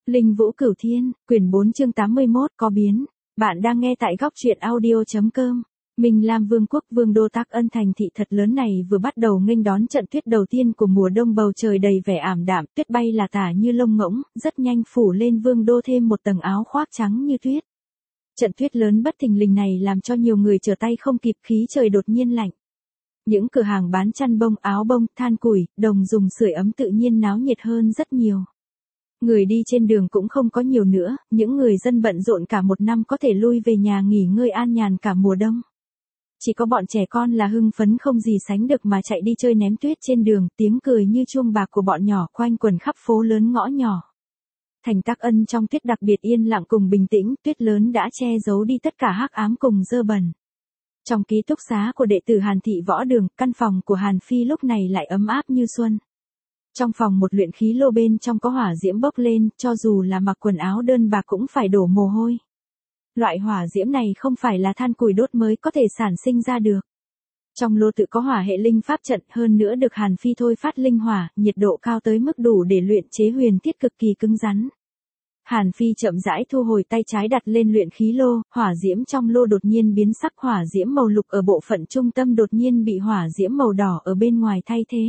Linh Vũ Cửu Thiên, quyển 4 chương 81, có biến. Bạn đang nghe tại góc truyện audio.com. Minh Lam Vương quốc Vương đô Tắc Ân thành thị thật lớn này vừa bắt đầu nghênh đón trận tuyết đầu tiên của mùa đông, bầu trời đầy vẻ ảm đạm, tuyết bay là tả như lông ngỗng, rất nhanh phủ lên Vương đô thêm một tầng áo khoác trắng như tuyết. Trận tuyết lớn bất thình lình này làm cho nhiều người trở tay không kịp, khí trời đột nhiên lạnh. Những cửa hàng bán chăn bông, áo bông, than củi, đồng dùng sưởi ấm tự nhiên náo nhiệt hơn rất nhiều. Người đi trên đường cũng không có nhiều nữa, những người dân bận rộn cả một năm có thể lui về nhà nghỉ ngơi an nhàn cả mùa đông. Chỉ có bọn trẻ con là hưng phấn không gì sánh được mà chạy đi chơi ném tuyết trên đường, tiếng cười như chuông bạc của bọn nhỏ quanh quẩn khắp phố lớn ngõ nhỏ. Thành Tắc Ân trong tuyết đặc biệt yên lặng cùng bình tĩnh, tuyết lớn đã che giấu đi tất cả hắc ám cùng dơ bẩn. Trong ký túc xá của đệ tử Hàn Thị Võ Đường, căn phòng của Hàn Phi lúc này lại ấm áp như xuân. Trong phòng một luyện khí lô bên trong có hỏa diễm bốc lên, cho dù là mặc quần áo đơn bạc cũng phải đổ mồ hôi. Loại hỏa diễm này không phải là than củi đốt mới có thể sản sinh ra được. Trong lô tự có hỏa hệ linh pháp trận, hơn nữa được Hàn Phi thôi phát linh hỏa, nhiệt độ cao tới mức đủ để luyện chế huyền thiết cực kỳ cứng rắn. Hàn Phi chậm rãi thu hồi tay trái đặt lên luyện khí lô, hỏa diễm trong lô đột nhiên biến sắc, hỏa diễm màu lục ở bộ phận trung tâm đột nhiên bị hỏa diễm màu đỏ ở bên ngoài thay thế.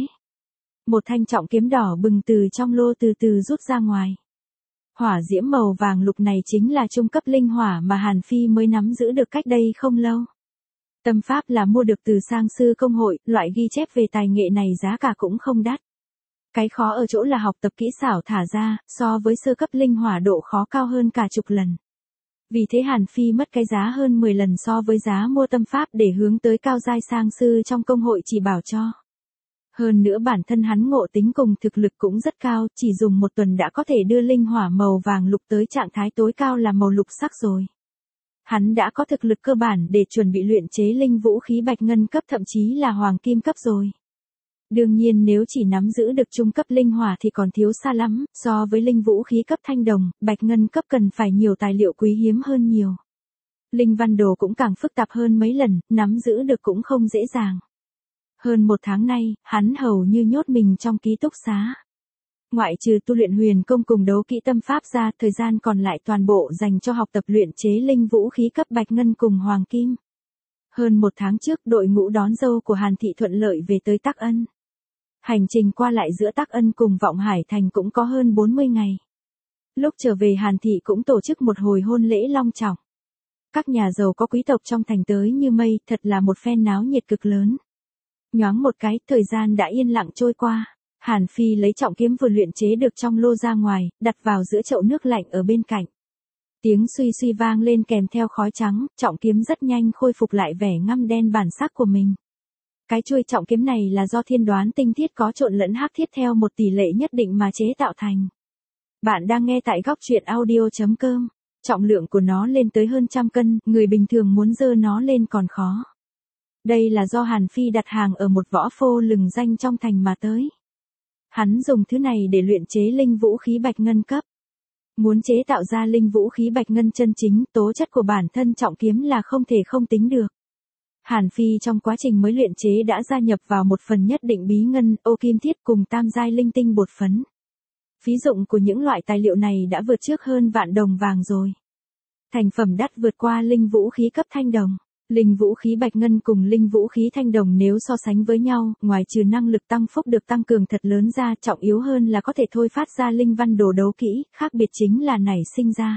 Một thanh trọng kiếm đỏ bừng từ trong lô từ từ rút ra ngoài. Hỏa diễm màu vàng lục này chính là trung cấp linh hỏa mà Hàn Phi mới nắm giữ được cách đây không lâu. Tâm pháp là mua được từ sang sư công hội, loại ghi chép về tài nghệ này giá cả cũng không đắt. Cái khó ở chỗ là học tập kỹ xảo thả ra, so với sơ cấp linh hỏa độ khó cao hơn cả chục lần. Vì thế Hàn Phi mất cái giá hơn 10 lần so với giá mua tâm pháp để hướng tới cao giai sang sư trong công hội chỉ bảo cho. Hơn nữa bản thân hắn ngộ tính cùng thực lực cũng rất cao, chỉ dùng một tuần đã có thể đưa linh hỏa màu vàng lục tới trạng thái tối cao là màu lục sắc rồi. Hắn đã có thực lực cơ bản để chuẩn bị luyện chế linh vũ khí bạch ngân cấp, thậm chí là hoàng kim cấp rồi. Đương nhiên nếu chỉ nắm giữ được trung cấp linh hỏa thì còn thiếu xa lắm, so với linh vũ khí cấp thanh đồng, bạch ngân cấp cần phải nhiều tài liệu quý hiếm hơn nhiều. Linh văn đồ cũng càng phức tạp hơn mấy lần, nắm giữ được cũng không dễ dàng. Hơn một tháng nay, hắn hầu như nhốt mình trong ký túc xá. Ngoại trừ tu luyện huyền công cùng đấu kỹ tâm pháp ra, thời gian còn lại toàn bộ dành cho học tập luyện chế linh vũ khí cấp bạch ngân cùng hoàng kim. Hơn một tháng trước, đội ngũ đón dâu của Hàn Thị thuận lợi về tới Tắc Ân. Hành trình qua lại giữa Tắc Ân cùng Vọng Hải Thành cũng có hơn 40 ngày. Lúc trở về Hàn Thị cũng tổ chức một hồi hôn lễ long trọng. Các nhà giàu có quý tộc trong thành tới như mây, thật là một phen náo nhiệt cực lớn. Nhoáng một cái, thời gian đã yên lặng trôi qua. Hàn Phi lấy trọng kiếm vừa luyện chế được trong lô ra ngoài, đặt vào giữa chậu nước lạnh ở bên cạnh. Tiếng suy suy vang lên kèm theo khói trắng, trọng kiếm rất nhanh khôi phục lại vẻ ngăm đen bản sắc của mình. Cái chuôi trọng kiếm này là do thiên đoán tinh thiết có trộn lẫn hắc thiết theo một tỷ lệ nhất định mà chế tạo thành. Bạn đang nghe tại góc truyện audio.com. Trọng lượng của nó lên tới hơn 100 cân, người bình thường muốn dơ nó lên còn khó. Đây là do Hàn Phi đặt hàng ở một võ phô lừng danh trong thành mà tới. Hắn dùng thứ này để luyện chế linh vũ khí bạch ngân cấp. Muốn chế tạo ra linh vũ khí bạch ngân chân chính, tố chất của bản thân trọng kiếm là không thể không tính được. Hàn Phi trong quá trình mới luyện chế đã gia nhập vào một phần nhất định bí ngân, ô kim thiết cùng tam giai linh tinh bột phấn. Phí dụng của những loại tài liệu này đã vượt trước hơn vạn đồng vàng rồi. Thành phẩm đắt vượt qua linh vũ khí cấp thanh đồng. Linh vũ khí bạch ngân cùng linh vũ khí thanh đồng nếu so sánh với nhau, ngoài trừ năng lực tăng phúc được tăng cường thật lớn ra, trọng yếu hơn là có thể thôi phát ra linh văn đồ đấu kỹ, khác biệt chính là nảy sinh ra.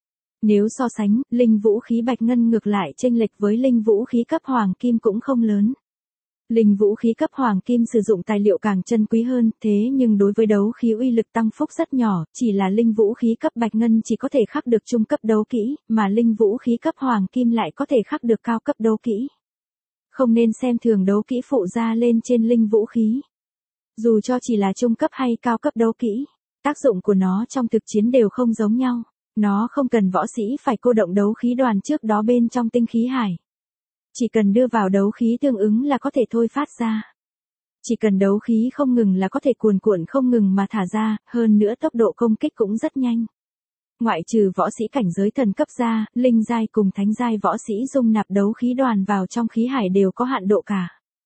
Nếu so sánh, linh vũ khí bạch ngân ngược lại chênh lệch với linh vũ khí cấp hoàng kim cũng không lớn. Linh vũ khí cấp hoàng kim sử dụng tài liệu càng chân quý hơn, thế nhưng đối với đấu khí uy lực tăng phúc rất nhỏ, chỉ là linh vũ khí cấp bạch ngân chỉ có thể khắc được trung cấp đấu kỹ, mà linh vũ khí cấp hoàng kim lại có thể khắc được cao cấp đấu kỹ. Không nên xem thường đấu kỹ phụ ra lên trên linh vũ khí. Dù cho chỉ là trung cấp hay cao cấp đấu kỹ, tác dụng của nó trong thực chiến đều không giống nhau. Nó không cần võ sĩ phải cô động đấu khí đoàn trước đó bên trong tinh khí hải. Chỉ cần đưa vào đấu khí tương ứng là có thể thôi phát ra. Chỉ cần đấu khí không ngừng là có thể cuồn cuộn không ngừng mà thả ra, hơn nữa tốc độ công kích cũng rất nhanh. Ngoại trừ võ sĩ cảnh giới thần cấp ra, linh giai cùng thánh giai võ sĩ dung nạp đấu khí đoàn vào trong khí hải đều có hạn độ cả.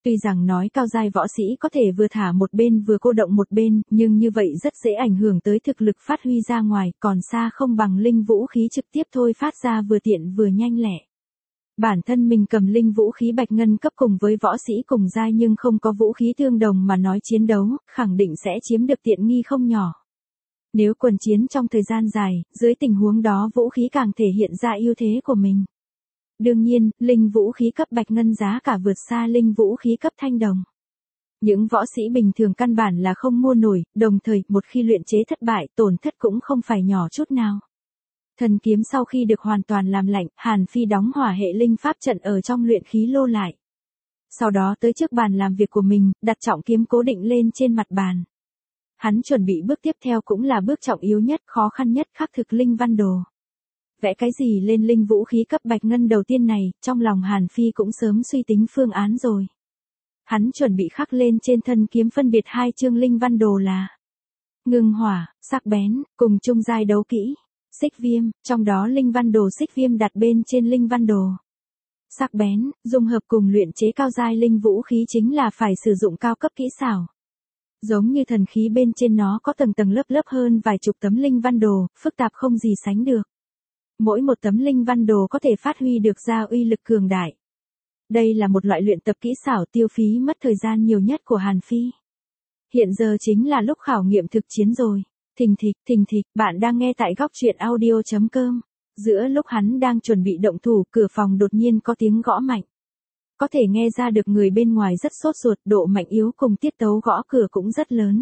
Tuy rằng nói cao giai võ sĩ có thể vừa thả một bên vừa cô động một bên, nhưng như vậy rất dễ ảnh hưởng tới thực lực phát huy ra ngoài, còn xa không bằng linh vũ khí trực tiếp thôi phát ra vừa tiện vừa nhanh lẹ. Bản thân mình cầm linh vũ khí bạch ngân cấp cùng với võ sĩ cùng giai nhưng không có vũ khí tương đồng mà nói chiến đấu, khẳng định sẽ chiếm được tiện nghi không nhỏ. Nếu quần chiến trong thời gian dài, dưới tình huống đó vũ khí càng thể hiện ra ưu thế của mình. Đương nhiên, linh vũ khí cấp bạch ngân giá cả vượt xa linh vũ khí cấp thanh đồng. Những võ sĩ bình thường căn bản là không mua nổi, đồng thời một khi luyện chế thất bại tổn thất cũng không phải nhỏ chút nào. Thần kiếm sau khi được hoàn toàn làm lạnh, Hàn Phi đóng hỏa hệ linh pháp trận ở trong luyện khí lô lại. Sau đó tới trước bàn làm việc của mình, đặt trọng kiếm cố định lên trên mặt bàn. Hắn chuẩn bị bước tiếp theo cũng là bước trọng yếu nhất, khó khăn nhất khắc thực linh văn đồ. Vẽ cái gì lên linh vũ khí cấp bạch ngân đầu tiên này, trong lòng Hàn Phi cũng sớm suy tính phương án rồi. Hắn chuẩn bị khắc lên trên thân kiếm phân biệt hai chương linh văn đồ là ngưng hỏa, sắc bén, cùng chung giai đấu kỹ, xích viêm, trong đó linh văn đồ xích viêm đặt bên trên linh văn đồ. Sắc bén, dung hợp cùng luyện chế cao giai linh vũ khí chính là phải sử dụng cao cấp kỹ xảo. Giống như thần khí bên trên nó có tầng tầng lớp lớp hơn vài chục tấm linh văn đồ, phức tạp không gì sánh được. Mỗi một tấm linh văn đồ có thể phát huy được ra uy lực cường đại. Đây là một loại luyện tập kỹ xảo tiêu phí mất thời gian nhiều nhất của Hàn Phi. Hiện giờ chính là lúc khảo nghiệm thực chiến rồi. Thình thịch, bạn đang nghe tại góc truyện audio.com. Giữa lúc hắn đang chuẩn bị động thủ, cửa phòng đột nhiên có tiếng gõ mạnh. Có thể nghe ra được người bên ngoài rất sốt ruột, độ mạnh yếu cùng tiết tấu gõ cửa cũng rất lớn.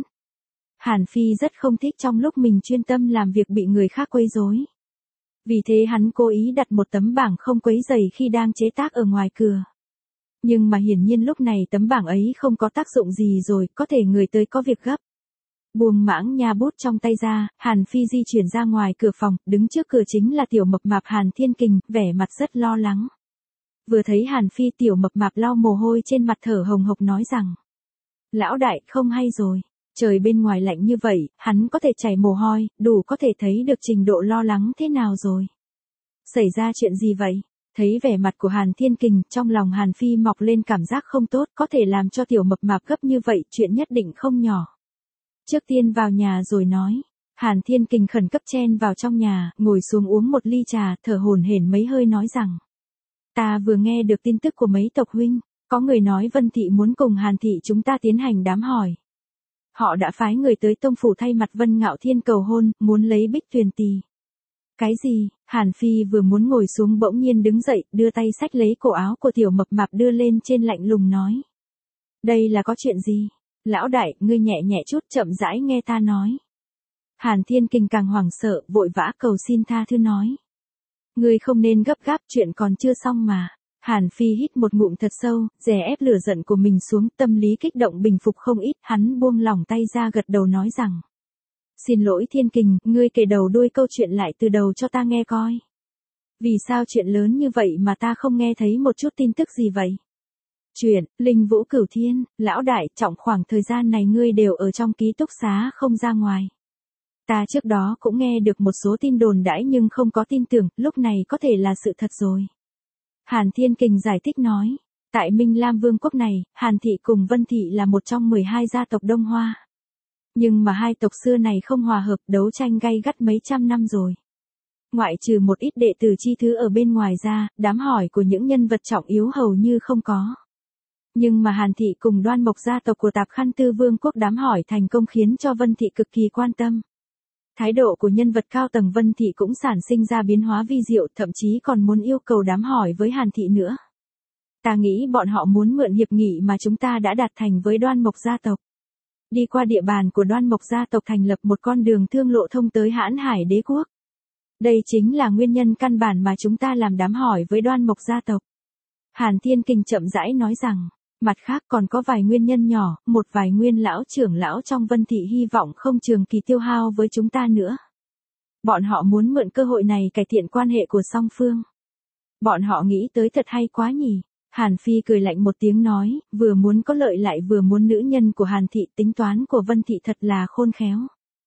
Hàn Phi rất không thích trong lúc mình chuyên tâm làm việc bị người khác quấy rối. Vì thế hắn cố ý đặt một tấm bảng không quấy rầy khi đang chế tác ở ngoài cửa. Nhưng mà hiển nhiên lúc này tấm bảng ấy không có tác dụng gì rồi, có thể người tới có việc gấp. Buông mãng nha bút trong tay ra, Hàn Phi di chuyển ra ngoài cửa phòng, đứng trước cửa chính là tiểu mập mạp Hàn Thiên Kình, vẻ mặt rất lo lắng. Vừa thấy Hàn Phi, tiểu mập mạp lau mồ hôi trên mặt thở hồng hộc nói rằng: Lão đại, không hay rồi. Trời bên ngoài lạnh như vậy, hắn có thể chảy mồ hôi, đủ có thể thấy được trình độ lo lắng thế nào rồi. Xảy ra chuyện gì vậy? Thấy vẻ mặt của Hàn Thiên Kình, trong lòng Hàn Phi mọc lên cảm giác không tốt, có thể làm cho tiểu mập mạp gấp như vậy, chuyện nhất định không nhỏ. Trước tiên vào nhà rồi nói. Hàn Thiên Kình khẩn cấp chen vào trong nhà, ngồi xuống uống một ly trà, thở hổn hển mấy hơi nói rằng: Ta vừa nghe được tin tức của mấy tộc huynh, có người nói Vân Thị muốn cùng Hàn Thị chúng ta tiến hành đám hỏi. Họ đã phái người tới tông phủ thay mặt Vân Ngạo Thiên cầu hôn, muốn lấy Bích Tuyền Tì. Cái gì? Hàn Phi vừa muốn ngồi xuống bỗng nhiên đứng dậy, đưa tay xách lấy cổ áo của tiểu mập mạp đưa lên trên lạnh lùng nói. Đây là có chuyện gì? Lão đại, ngươi nhẹ nhẹ chút, chậm rãi nghe ta nói. Hàn Thiên Kình càng hoảng sợ, vội vã cầu xin tha thứ nói. Ngươi không nên gấp gáp, chuyện còn chưa xong mà. Hàn Phi hít một ngụm thật sâu, đè ép lửa giận của mình xuống, tâm lý kích động bình phục không ít, hắn buông lỏng tay ra gật đầu nói rằng. Xin lỗi Thiên Kình, ngươi kể đầu đuôi câu chuyện lại từ đầu cho ta nghe coi. Vì sao chuyện lớn như vậy mà ta không nghe thấy một chút tin tức gì vậy? Chuyện, Linh Vũ Cửu Thiên, lão đại, trọng khoảng thời gian này ngươi đều ở trong ký túc xá không ra ngoài. Ta trước đó cũng nghe được một số tin đồn đãi nhưng không có tin tưởng, lúc này có thể là sự thật rồi. Hàn Thiên Kình giải thích nói, tại Minh Lam Vương quốc này, Hàn Thị cùng Vân Thị là một trong 12 gia tộc Đông Hoa. Nhưng mà hai tộc xưa này không hòa hợp, đấu tranh gay gắt mấy trăm năm rồi. Ngoại trừ một ít đệ tử chi thứ ở bên ngoài ra, đám hỏi của những nhân vật trọng yếu hầu như không có. Nhưng mà Hàn Thị cùng Đoan Mộc gia tộc của Tạp Khăn Tư Vương quốc đám hỏi thành công khiến cho Vân Thị cực kỳ quan tâm. Thái độ của nhân vật cao tầng Vân Thị cũng sản sinh ra biến hóa vi diệu, thậm chí còn muốn yêu cầu đám hỏi với Hàn Thị nữa. Ta nghĩ bọn họ muốn mượn hiệp nghị mà chúng ta đã đạt thành với Đoan Mộc gia tộc. Đi qua địa bàn của Đoan Mộc gia tộc thành lập một con đường thương lộ thông tới Hãn Hải Đế quốc. Đây chính là nguyên nhân căn bản mà chúng ta làm đám hỏi với Đoan Mộc gia tộc. Hàn Thiên Kình chậm rãi nói rằng, mặt khác còn có vài nguyên nhân nhỏ, một vài nguyên lão trưởng lão trong Vân Thị hy vọng không trường kỳ tiêu hao với chúng ta nữa. Bọn họ muốn mượn cơ hội này cải thiện quan hệ của song phương. Bọn họ nghĩ tới thật hay quá nhỉ. Hàn Phi cười lạnh một tiếng nói, vừa muốn có lợi lại vừa muốn nữ nhân của Hàn Thị, tính toán của Vân Thị thật là khôn khéo.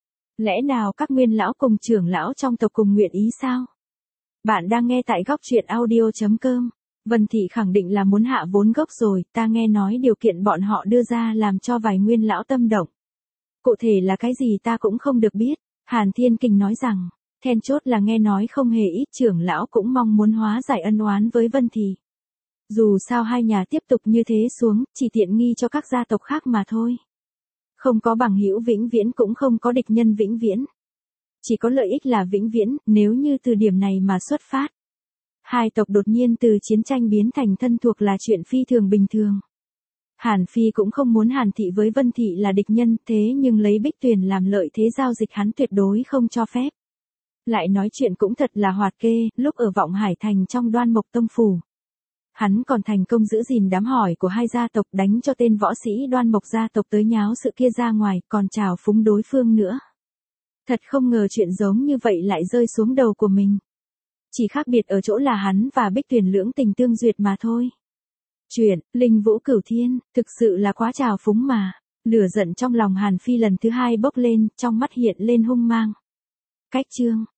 Lẽ nào các nguyên lão cùng trưởng lão trong tộc cùng nguyện ý sao? Bạn đang nghe tại góc truyện audio.com. Vân Thị khẳng định là muốn hạ vốn gốc rồi, ta nghe nói điều kiện bọn họ đưa ra làm cho vài nguyên lão tâm động. Cụ thể là cái gì ta cũng không được biết. Hàn Thiên Kình nói rằng, then chốt là nghe nói không hề ít trưởng lão cũng mong muốn hóa giải ân oán với Vân Thị. Dù sao hai nhà tiếp tục như thế xuống, chỉ tiện nghi cho các gia tộc khác mà thôi. Không có bằng hữu vĩnh viễn cũng không có địch nhân vĩnh viễn. Chỉ có lợi ích là vĩnh viễn, nếu như từ điểm này mà xuất phát. Hai tộc đột nhiên từ chiến tranh biến thành thân thuộc là chuyện phi thường bình thường. Hàn Phi cũng không muốn Hàn Thị với Vân Thị là địch nhân, thế nhưng lấy Bích Tuyền làm lợi thế giao dịch hắn tuyệt đối không cho phép. Lại nói chuyện cũng thật là hoạt kê, lúc ở Vọng Hải Thành trong Đoan Mộc Tông Phủ. Hắn còn thành công giữ gìn đám hỏi của hai gia tộc, đánh cho tên võ sĩ Đoan Mộc gia tộc tới nháo sự kia ra ngoài, còn chào phúng đối phương nữa. Thật không ngờ chuyện giống như vậy lại rơi xuống đầu của mình. Chỉ khác biệt ở chỗ là hắn và Bích Tuyền lưỡng tình tương duyệt mà thôi. Chuyện, Linh Vũ Cửu Thiên, thực sự là quá trào phúng mà. Lửa giận trong lòng Hàn Phi lần thứ hai bốc lên, trong mắt hiện lên hung mang. Cách chương.